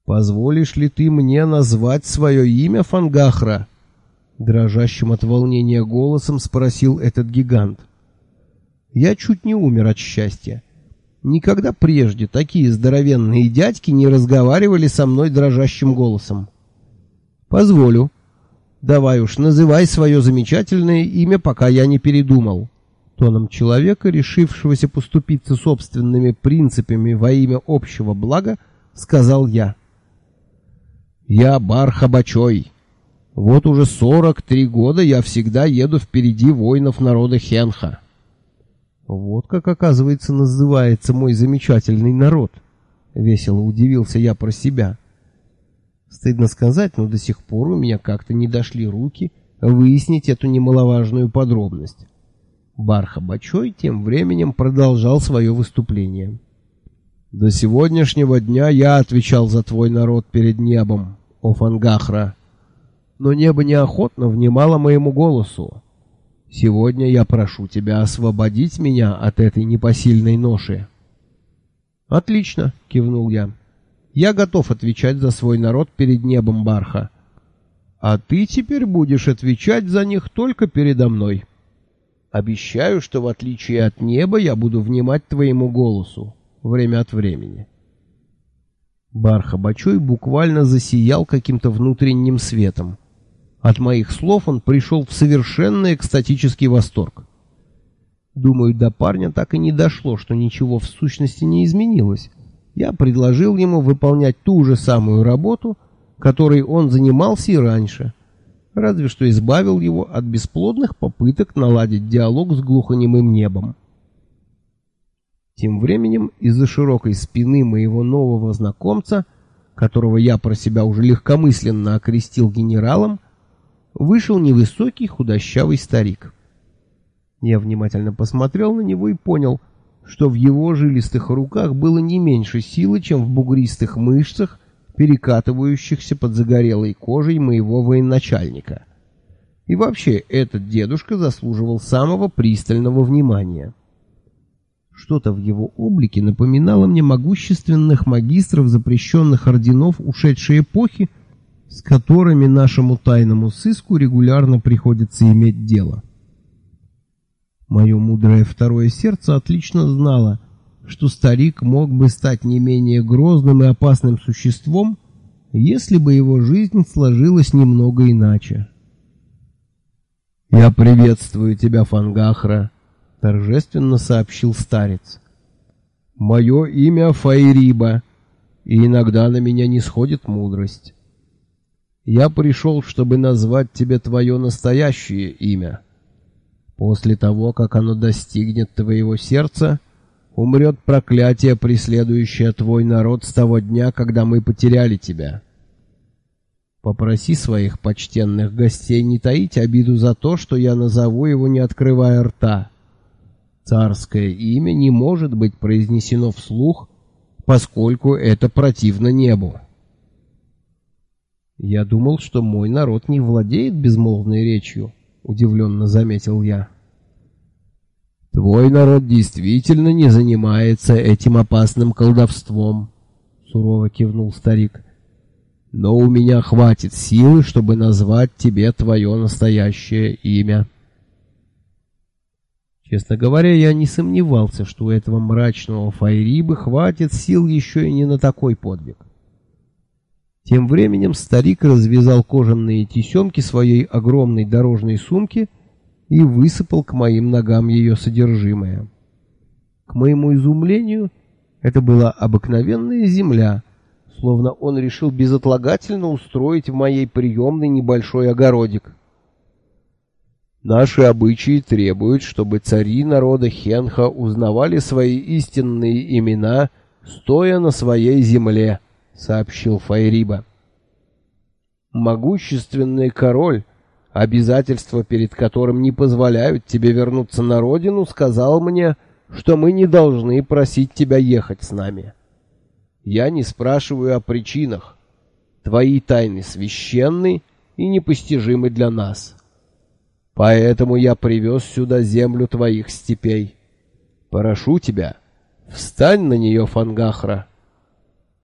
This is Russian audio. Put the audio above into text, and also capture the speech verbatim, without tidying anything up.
«Позволишь ли ты мне назвать свое имя, Фангахра?» Дрожащим от волнения голосом спросил этот гигант. Я чуть не умер от счастья. Никогда прежде такие здоровенные дядьки не разговаривали со мной дрожащим голосом. «Позволю. Давай уж, называй свое замечательное имя, пока я не передумал». Тоном человека, решившегося поступиться собственными принципами во имя общего блага, сказал я. «Я Барха Бачой. Вот уже сорок три года я всегда еду впереди воинов народа Хенха». «Вот как, оказывается, называется мой замечательный народ», — весело удивился я про себя. Стыдно сказать, но до сих пор у меня как-то не дошли руки выяснить эту немаловажную подробность. Барха Бачой тем временем продолжал свое выступление. «До сегодняшнего дня я отвечал за твой народ перед небом, о Фангахра, но небо неохотно внимало моему голосу. Сегодня я прошу тебя освободить меня от этой непосильной ноши». «Отлично», — кивнул я. «Я готов отвечать за свой народ перед небом, Барха. А ты теперь будешь отвечать за них только передо мной. Обещаю, что в отличие от неба я буду внимать твоему голосу время от времени». Барха Бачой буквально засиял каким-то внутренним светом. От моих слов он пришел в совершенно экстатический восторг. Думаю, до парня так и не дошло, что ничего в сущности не изменилось. Я предложил ему выполнять ту же самую работу, которой он занимался и раньше, разве что избавил его от бесплодных попыток наладить диалог с глухонемым небом. Тем временем из-за широкой спины моего нового знакомца, которого я про себя уже легкомысленно окрестил генералом, вышел невысокий худощавый старик. Я внимательно посмотрел на него и понял, что в его жилистых руках было не меньше силы, чем в бугристых мышцах, перекатывающихся под загорелой кожей моего военачальника. И вообще, этот дедушка заслуживал самого пристального внимания. Что-то в его облике напоминало мне могущественных магистров запрещенных орденов ушедшей эпохи, с которыми нашему тайному сыску регулярно приходится иметь дело. Мое мудрое второе сердце отлично знало, что старик мог бы стать не менее грозным и опасным существом, если бы его жизнь сложилась немного иначе. «Я приветствую тебя, Фангахра», — торжественно сообщил старец. «Мое имя Файриба, и иногда на меня не сходит мудрость. Я пришел, чтобы назвать тебе твое настоящее имя. После того, как оно достигнет твоего сердца, умрет проклятие, преследующее твой народ с того дня, когда мы потеряли тебя. Попроси своих почтенных гостей не таить обиду за то, что я назову его, не открывая рта. Царское имя не может быть произнесено вслух, поскольку это противно небу». «Я думал, что мой народ не владеет безмолвной речью», — удивленно заметил я. «Твой народ действительно не занимается этим опасным колдовством», — сурово кивнул старик. «Но у меня хватит силы, чтобы назвать тебе твое настоящее имя». Честно говоря, я не сомневался, что у этого мрачного Файрибы хватит сил еще и не на такой подвиг. Тем временем старик развязал кожаные тесемки своей огромной дорожной сумки и высыпал к моим ногам ее содержимое. К моему изумлению, это была обыкновенная земля, словно он решил безотлагательно устроить в моей приемной небольшой огородик. «Наши обычаи требуют, чтобы цари народа Хенха узнавали свои истинные имена, стоя на своей земле», — сообщил Файриба. «Могущественный король, обязательства перед которым не позволяют тебе вернуться на родину, сказал мне, что мы не должны просить тебя ехать с нами. Я не спрашиваю о причинах. Твои тайны священны и непостижимы для нас. Поэтому я привез сюда землю твоих степей. Прошу тебя, встань на нее, Фангахра».